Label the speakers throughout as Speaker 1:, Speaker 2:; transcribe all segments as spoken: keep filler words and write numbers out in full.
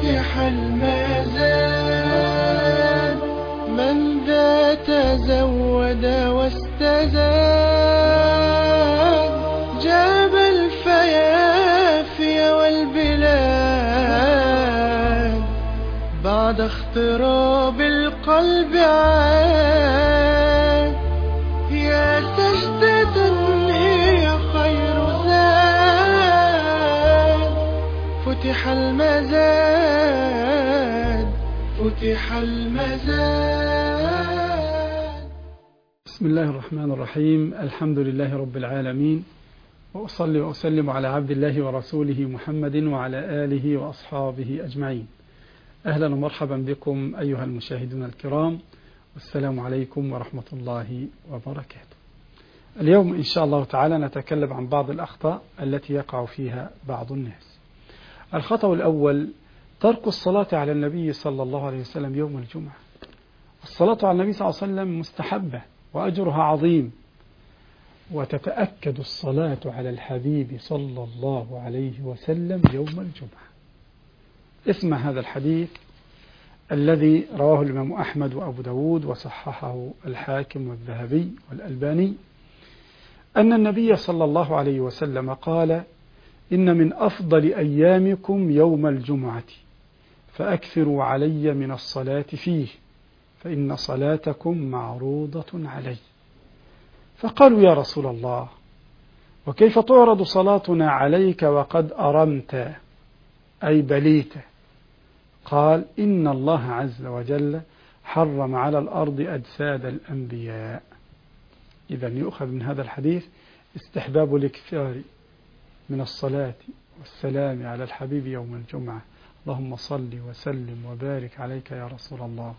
Speaker 1: فتح الميزان من ذا تزود واستزاد جاب الفيافي والبلاد بعد اختراب القلب عاد يا سجدة هي خير زاد فتح المزاد فتح المزاد.
Speaker 2: بسم الله الرحمن الرحيم. الحمد لله رب العالمين، وأصلي وأسلم على عبد الله ورسوله محمد وعلى آله وأصحابه أجمعين. أهلا ومرحبا بكم أيها المشاهدون الكرام، والسلام عليكم ورحمة الله وبركاته. اليوم إن شاء الله تعالى نتكلم عن بعض الأخطاء التي يقع فيها بعض الناس. الخطأ الأول ترك الصلاة على النبي صلى الله عليه وسلم يوم الجمعة. الصلاة على النبي صلى الله عليه وسلم مستحبة وأجرها عظيم، وتتأكد الصلاة على الحبيب صلى الله عليه وسلم يوم الجمعة. اسمع هذا الحديث الذي رواه الإمام أحمد وأبو داود وصححه الحاكم والذهبي والألباني، أن النبي صلى الله عليه وسلم قال: إن من أفضل أيامكم يوم الجمعة، فأكثروا علي من الصلاة فيه، فإن صلاتكم معروضة علي. فقالوا: يا رسول الله، وكيف تعرض صلاتنا عليك وقد أرمت أي بليت؟ قال: إن الله عز وجل حرم على الأرض أجساد الأنبياء. إذن يؤخذ من هذا الحديث استحباب الاكثار من الصلاة والسلام على الحبيب يوم الجمعة. اللهم صل وسلم وبارك عليك يا رسول الله.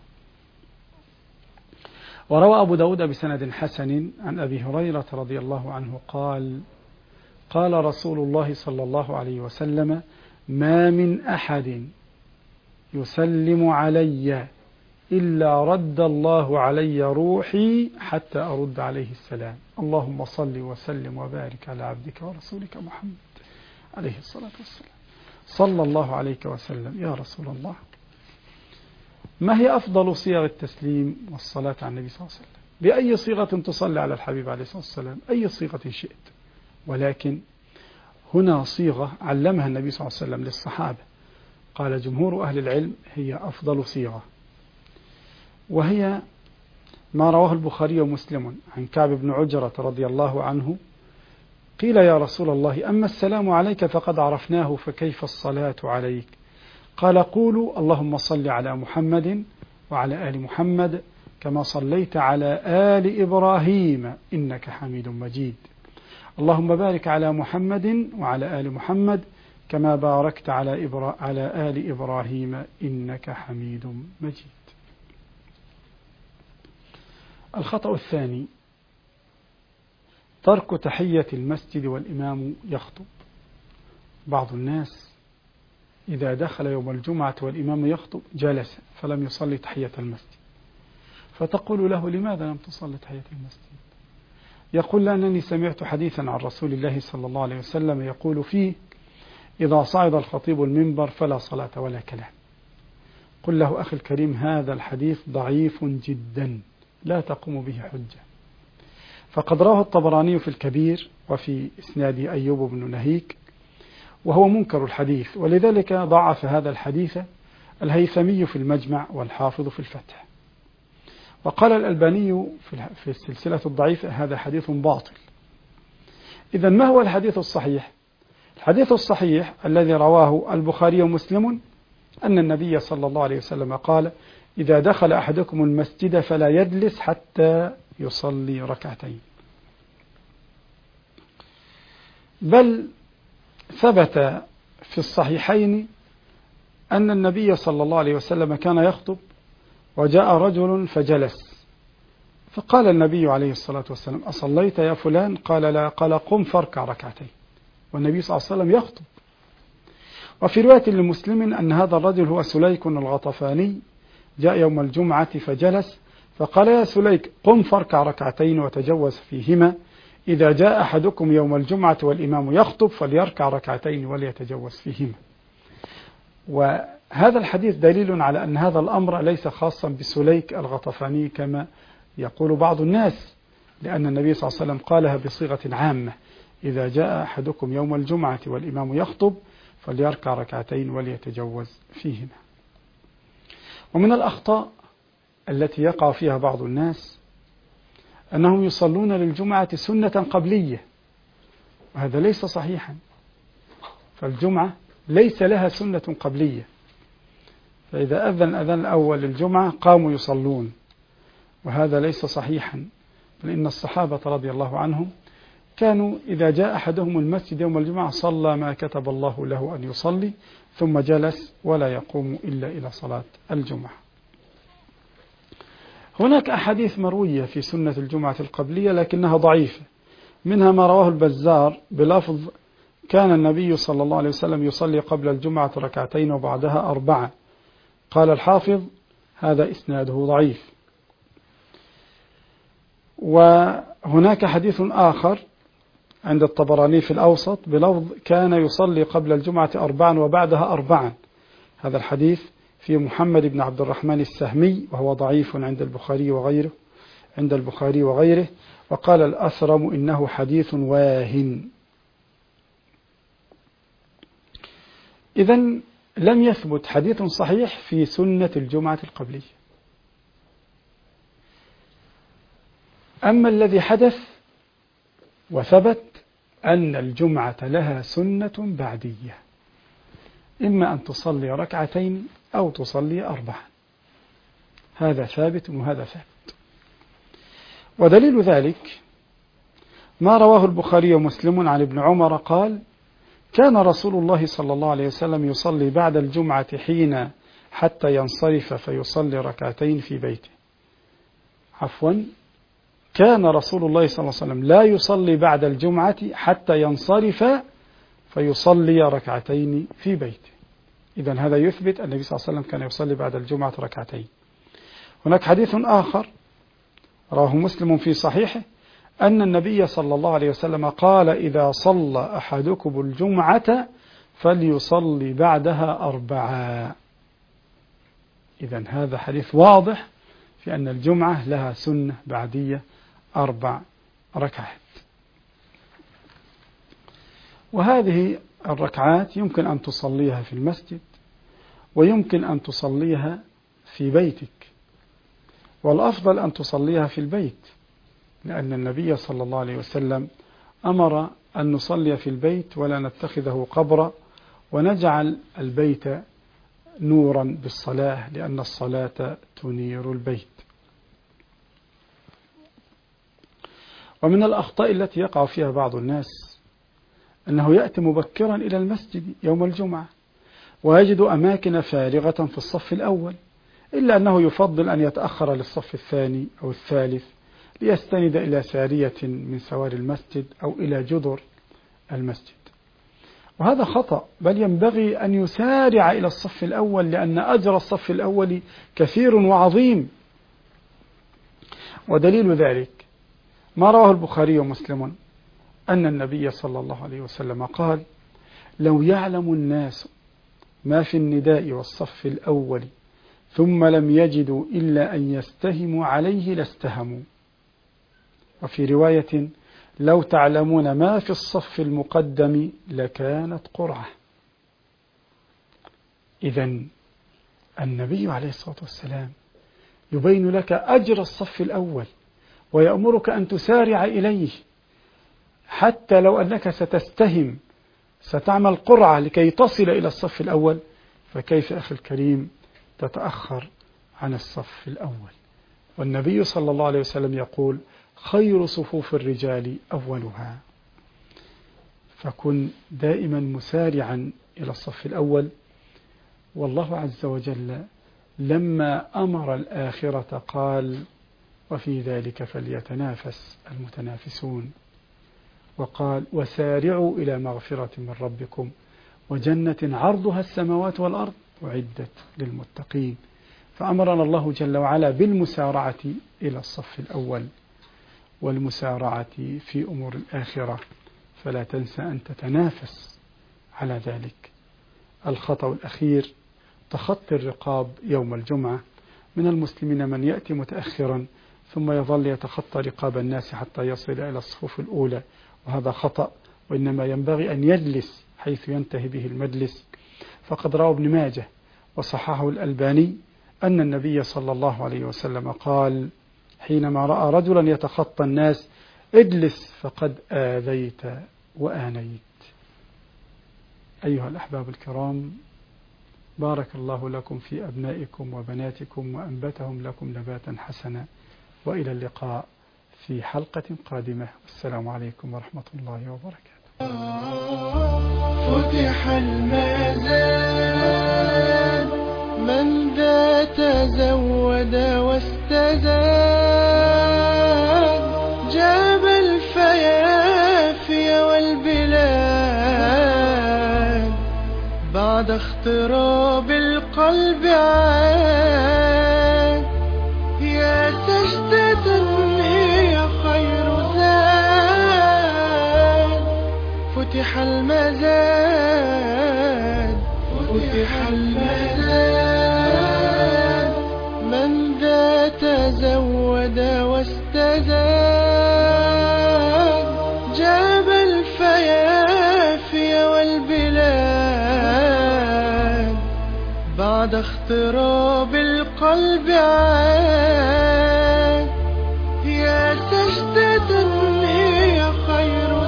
Speaker 2: وروى أبو داود بسند حسن عن أبي هريرة رضي الله عنه قال: قال رسول الله صلى الله عليه وسلم: ما من أحد يسلم علي إلا رد الله علي روحي حتى أرد عليه السلام. اللهم صل وسلم وبارك على عبدك ورسولك محمد عليه الصلاة والسلام. صلى الله عليك وسلم يا رسول الله. ما هي أفضل صيغ التسليم والصلاة على النبي صلى الله عليه وسلم؟ بأي صيغة تصلي على الحبيب عليه الصلاة والسلام؟ أي صيغة شئت، ولكن هنا صيغة علمها النبي صلى الله عليه وسلم للصحابة، قال جمهور أهل العلم هي أفضل صيغة، وهي ما رواه البخاري ومسلم عن كعب بن عجرة رضي الله عنه قيل: يا رسول الله، أما السلام عليك فقد عرفناه، فكيف الصلاة عليك؟ قال: قولوا: اللهم صل على محمد وعلى آل محمد كما صليت على آل إبراهيم إنك حميد مجيد. اللهم بارك على محمد وعلى آل محمد كما باركت على, إبرا... على آل إبراهيم إنك حميد مجيد. الخطأ الثاني ترك تحية المسجد والإمام يخطب. بعض الناس إذا دخل يوم الجمعة والإمام يخطب جلس فلم يصلي تحية المسجد، فتقول له: لماذا لم تصلي تحية المسجد؟ يقول: لأنني سمعت حديثا عن رسول الله صلى الله عليه وسلم يقول فيه: إذا صعد الخطيب المنبر فلا صلاة ولا كلام. قل له: أخي الكريم، هذا الحديث ضعيف جدا لا تقوم به حجة، فقد رواه الطبراني في الكبير وفي إسناد أيوب بن نهيك، وهو منكر الحديث، ولذلك ضعف هذا الحديث الهيثمي في المجمع والحافظ في الفتح. وقال الألباني في السلسلة الضعيفة: هذا حديث باطل. إذن ما هو الحديث الصحيح؟ الحديث الصحيح الذي رواه البخاري ومسلم أن النبي صلى الله عليه وسلم قال: إذا دخل أحدكم المسجد فلا يجلس حتى يصلي ركعتين. بل ثبت في الصحيحين أن النبي صلى الله عليه وسلم كان يخطب وجاء رجل فجلس، فقال النبي عليه الصلاة والسلام: أصليت يا فلان؟ قال: لا. قال: قم فاركع ركعتين، والنبي صلى الله عليه وسلم يخطب. وفي رواية لمسلم أن هذا الرجل هو سليك الغطفاني، جاء يوم الجمعة فجلس، فقال: يا سليك، قم فاركع ركعتين وتجوز فيهما، إذا جاء أحدكم يوم الجمعة والإمام يخطب فليركع ركعتين وليتجوز فيهما. وهذا الحديث دليل على أن هذا الأمر ليس خاصا بسليك الغطفاني كما يقول بعض الناس، لأن النبي صلى الله عليه وسلم قالها بصيغة عامة: إذا جاء أحدكم يوم الجمعة والإمام يخطب فليركع ركعتين وليتجوز فيهما. ومن الأخطاء التي يقع فيها بعض الناس أنهم يصلون للجمعة سنة قبلية، وهذا ليس صحيحا، فالجمعة ليس لها سنة قبلية، فإذا أذن أذان الأول للجمعة قاموا يصلون، وهذا ليس صحيحا، لأن الصحابة رضي الله عنهم كانوا إذا جاء أحدهم المسجد يوم الجمعة صلى ما كتب الله له أن يصلي ثم جلس ولا يقوم إلا إلى صلاة الجمعة. هناك أحاديث مروية في سنة الجمعة القبلية لكنها ضعيفة، منها ما رواه البزار بلفظ: كان النبي صلى الله عليه وسلم يصلي قبل الجمعة ركعتين وبعدها أربعة. قال الحافظ: هذا إسناده ضعيف. وهناك حديث آخر عند الطبراني في الأوسط بلفظ: كان يصلي قبل الجمعة أربعا وبعدها أربعا. هذا الحديث في محمد بن عبد الرحمن السهمي، وهو ضعيف عند البخاري وغيره عند البخاري وغيره وقال الأثرم إنه حديث واهن. إذن لم يثبت حديث صحيح في سنة الجمعة القبلية. أما الذي حدث وثبت أن الجمعة لها سنة بعدية، إما أن تصلي ركعتين أو تصلي أربعا، هذا ثابت وهذا ثابت. ودليل ذلك ما رواه البخاري ومسلم عن ابن عمر قال: كان رسول الله صلى الله عليه وسلم يصلي بعد الجمعة حين حتى ينصرف فيصلي ركعتين في بيته. عفوا كان رسول الله صلى الله عليه وسلم لا يصلي بعد الجمعة حتى ينصرف فيصلي ركعتين في بيته. إذن هذا يثبت أن النبي صلى الله عليه وسلم كان يصلي بعد الجمعة ركعتين. هناك حديث آخر رواه مسلم في صحيحه أن النبي صلى الله عليه وسلم قال: إذا صلى أحدكم الجمعة فليصلي بعدها أربعا. إذن هذا حديث واضح في أن الجمعة لها سنة بعدية أربع ركعات، وهذه الركعات يمكن أن تصليها في المسجد ويمكن أن تصليها في بيتك، والأفضل أن تصليها في البيت، لأن النبي صلى الله عليه وسلم أمر أن نصلي في البيت ولا نتخذه قبرا، ونجعل البيت نورا بالصلاة، لأن الصلاة تنير البيت. ومن الأخطاء التي يقع فيها بعض الناس أنه يأتي مبكرا إلى المسجد يوم الجمعة ويجد أماكن فارغة في الصف الأول، إلا أنه يفضل أن يتأخر للصف الثاني أو الثالث ليستند إلى سارية من سوار المسجد أو إلى جدر المسجد، وهذا خطأ، بل ينبغي أن يسارع إلى الصف الأول، لأن أجر الصف الأول كثير وعظيم. ودليل ذلك ما رواه البخاري ومسلم أن النبي صلى الله عليه وسلم قال: لو يعلم الناس ما في النداء والصف الأول ثم لم يجدوا إلا أن يستهموا عليه لاستهموا. وفي رواية: لو تعلمون ما في الصف المقدم لكانت قرعة. إذن النبي عليه الصلاة والسلام يبين لك أجر الصف الأول ويأمرك أن تسارع إليه، حتى لو أنك ستستهم ستعمل قرعة لكي تصل إلى الصف الأول، فكيف أخي الكريم تتأخر عن الصف الأول؟ والنبي صلى الله عليه وسلم يقول: خير صفوف الرجال أولها. فكن دائما مسارعا إلى الصف الأول. والله عز وجل لما أمر الآخرة قال: وفي ذلك فليتنافس المتنافسون، وقال: وسارعوا إلى مغفرة من ربكم وجنة عرضها السماوات والأرض أعدت للمتقين. فأمرنا الله جل وعلا بالمسارعة إلى الصف الأول والمسارعة في أمور الآخرة، فلا تنسى أن تتنافس على ذلك. الخطأ الأخير تخطي الرقاب يوم الجمعة. من المسلمين من يأتي متأخرا ثم يظل يتخطى رقاب الناس حتى يصل إلى الصفوف الأولى، وهذا خطأ، وإنما ينبغي أن يجلس حيث ينتهي به المجلس. فقد روى ابن ماجه وصححه الألباني أن النبي صلى الله عليه وسلم قال حينما رأى رجلا يتخطى الناس: اجلس فقد آذيت وآنيت. أيها الأحباب الكرام، بارك الله لكم في أبنائكم وبناتكم وأنبتهم لكم نباتا حسنا، وإلى اللقاء في حلقة قادمة. السلام عليكم ورحمة الله وبركاته.
Speaker 1: فتح الميزان، من ذا تزود واستزاد، جاب الفيافي والبلاد، بعد اختراب القلب عاد. يا سجدة هي خير زاد، فتح المزاد، فتح المزاد، من ذا تزود واستزاد، جاب الفيافي والبلاد، بعد اختراب القلب عاد. يا سجدة هي خير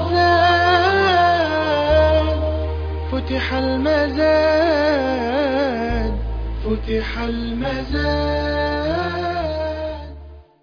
Speaker 1: زاد، فتح المزاد، فتح المزاد.